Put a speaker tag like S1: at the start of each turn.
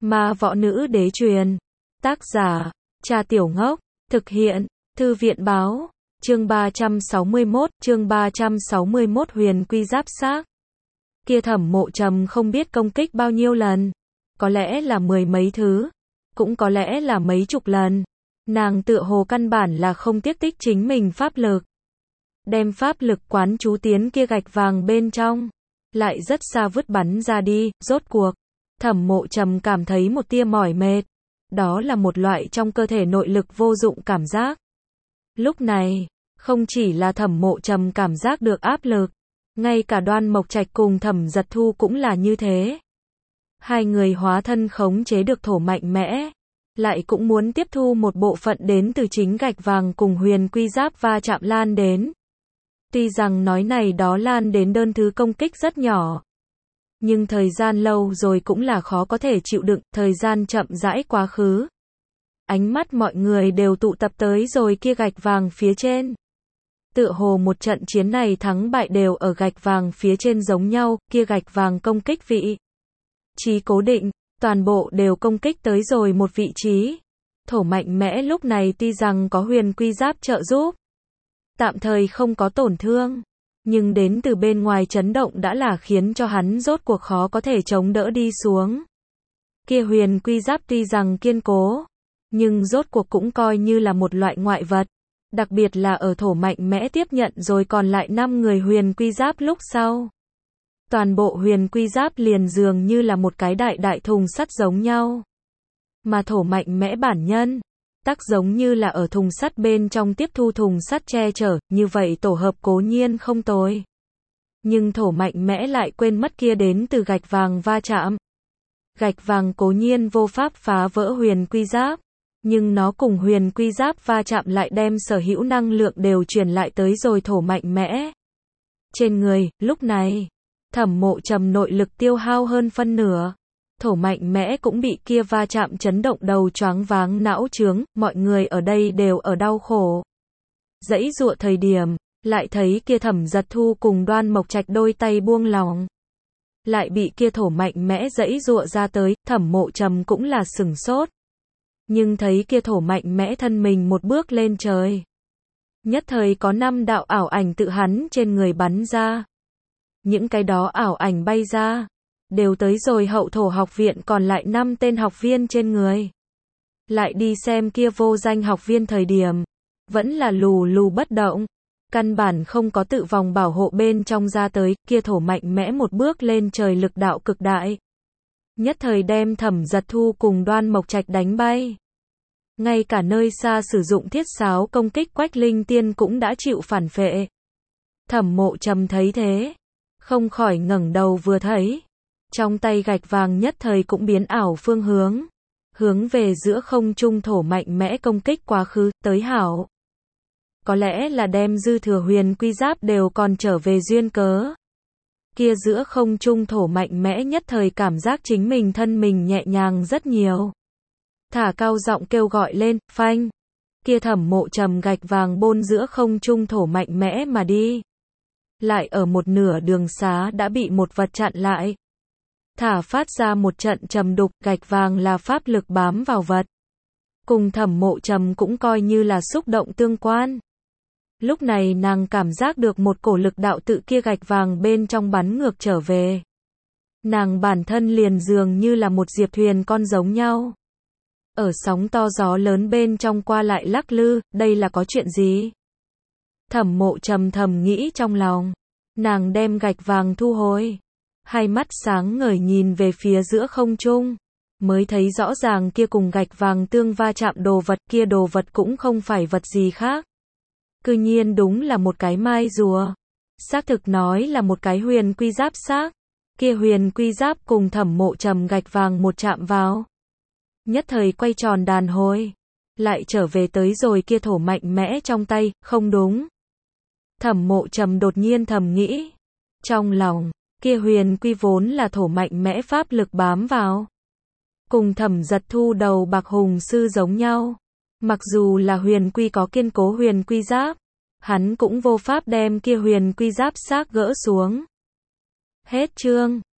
S1: Ma võ nữ đế truyền. Tác giả, Trà Tiểu Ngốc. Thực hiện, Thư viện báo. Chương 361, Huyền Quy Giáp Xác. Kia Thẩm Mộ Trầm không biết công kích bao nhiêu lần. Có lẽ là mười mấy thứ. Cũng có lẽ là mấy chục lần. Nàng tựa hồ căn bản là không tiếc tích chính mình pháp lực. Đem pháp lực quán chú tiến kia gạch vàng bên trong. Lại rất xa vứt bắn ra đi, rốt cuộc. Thẩm Mộ Trầm cảm thấy một tia mỏi mệt. Đó là một loại trong cơ thể nội lực vô dụng cảm giác. Lúc này, không chỉ là Thẩm Mộ Trầm cảm giác được áp lực, ngay cả Đoan Mộc Trạch cùng Thẩm Giật Thu cũng là như thế. Hai người hóa thân khống chế được thổ mạnh mẽ, lại cũng muốn tiếp thu một bộ phận đến từ chính gạch vàng cùng huyền quy giáp va chạm lan đến. Tuy rằng nói này đó lan đến đơn thứ công kích rất nhỏ, nhưng thời gian lâu rồi cũng là khó có thể chịu đựng, thời gian chậm rãi quá khứ. Ánh mắt mọi người đều tụ tập tới rồi kia gạch vàng phía trên. Tựa hồ một trận chiến này thắng bại đều ở gạch vàng phía trên giống nhau, kia gạch vàng công kích vị trí cố định, toàn bộ đều công kích tới rồi một vị trí. Thổ mạnh mẽ lúc này tuy rằng có huyền quy giáp trợ giúp, tạm thời không có tổn thương, nhưng đến từ bên ngoài chấn động đã là khiến cho hắn rốt cuộc khó có thể chống đỡ đi xuống. Kia huyền quy giáp tuy rằng kiên cố, nhưng rốt cuộc cũng coi như là một loại ngoại vật. Đặc biệt là ở thổ mạnh mẽ tiếp nhận rồi còn lại 5 người huyền quy giáp lúc sau. Toàn bộ huyền quy giáp liền dường như là một cái đại thùng sắt giống nhau. Mà thổ mạnh mẽ bản nhân, tắc giống như là ở thùng sắt bên trong tiếp thu thùng sắt che chở, như vậy tổ hợp cố nhiên không tồi. Nhưng thổ mạnh mẽ lại quên mất kia đến từ gạch vàng va chạm. Gạch vàng cố nhiên vô pháp phá vỡ huyền quy giáp, nhưng nó cùng huyền quy giáp va chạm lại đem sở hữu năng lượng đều truyền lại tới rồi thổ mạnh mẽ. Trên người, lúc này, Thẩm Mộ Trầm nội lực tiêu hao hơn phân nửa. Thổ mạnh mẽ cũng bị kia va chạm chấn động đầu choáng váng não chướng, mọi người ở đây đều ở đau khổ. Giãy giụa thời điểm, lại thấy kia Thẩm Giật Thu cùng Đoan Mộc Trạch đôi tay buông lỏng. Lại bị kia thổ mạnh mẽ giãy giụa ra tới, Thẩm Mộ Trầm cũng là sửng sốt. Nhưng thấy kia thổ mạnh mẽ thân mình một bước lên trời. Nhất thời có 5 đạo ảo ảnh tự hắn trên người bắn ra. Những cái đó ảo ảnh bay ra, đều tới rồi hậu thổ học viện còn lại 5 tên học viên trên người. Lại đi xem kia vô danh học viên thời điểm, vẫn là lù lù bất động. Căn bản không có tự vòng bảo hộ bên trong ra tới, kia thổ mạnh mẽ một bước lên trời lực đạo cực đại. Nhất thời đem Thẩm Giật Thu cùng Đoan Mộc Trạch đánh bay. Ngay cả nơi xa sử dụng thiết sáo công kích Quách Linh Tiên cũng đã chịu phản phệ. Thẩm Mộ Trầm thấy thế, không khỏi ngẩng đầu vừa thấy. Trong tay gạch vàng nhất thời cũng biến ảo phương hướng. Hướng về giữa không trung thổ mạnh mẽ công kích quá khứ, tới hảo. Có lẽ là đem dư thừa huyền quy giáp đều còn trở về duyên cớ. Kia giữa không trung thổ mạnh mẽ nhất thời cảm giác chính mình thân mình nhẹ nhàng rất nhiều. Thả cao giọng kêu gọi lên, phanh. Kia Thẩm Mộ Trầm gạch vàng bôn giữa không trung thổ mạnh mẽ mà đi. Lại ở một nửa đường xá đã bị một vật chặn lại. Thả phát ra một trận trầm đục, gạch vàng là pháp lực bám vào vật. Cùng Thẩm Mộ Trầm cũng coi như là xúc động tương quan. Lúc này nàng cảm giác được một cổ lực đạo tự kia gạch vàng bên trong bắn ngược trở về. Nàng bản thân liền dường như là một diệp thuyền con giống nhau. Ở sóng to gió lớn bên trong qua lại lắc lư, đây là có chuyện gì? Thẩm Mộ Trầm thầm nghĩ trong lòng. Nàng đem gạch vàng thu hồi. Hai mắt sáng ngời nhìn về phía giữa không trung. Mới thấy rõ ràng kia cùng gạch vàng tương va chạm đồ vật, kia đồ vật cũng không phải vật gì khác. Cư nhiên đúng là một cái mai rùa. Xác thực nói là một cái huyền quy giáp xác. Kia huyền quy giáp cùng Thẩm Mộ Trầm gạch vàng một chạm vào. Nhất thời quay tròn đàn hồi. Lại trở về tới rồi kia thổ mạnh mẽ trong tay, không đúng. Thẩm Mộ Trầm đột nhiên thầm nghĩ. Trong lòng, kia huyền quy vốn là thổ mạnh mẽ pháp lực bám vào. Cùng Thẩm Giật Thu đầu bạc hùng sư giống nhau. Mặc dù là huyền quy có kiên cố huyền quy giáp, hắn cũng vô pháp đem kia huyền quy giáp xác gỡ xuống. Hết chương.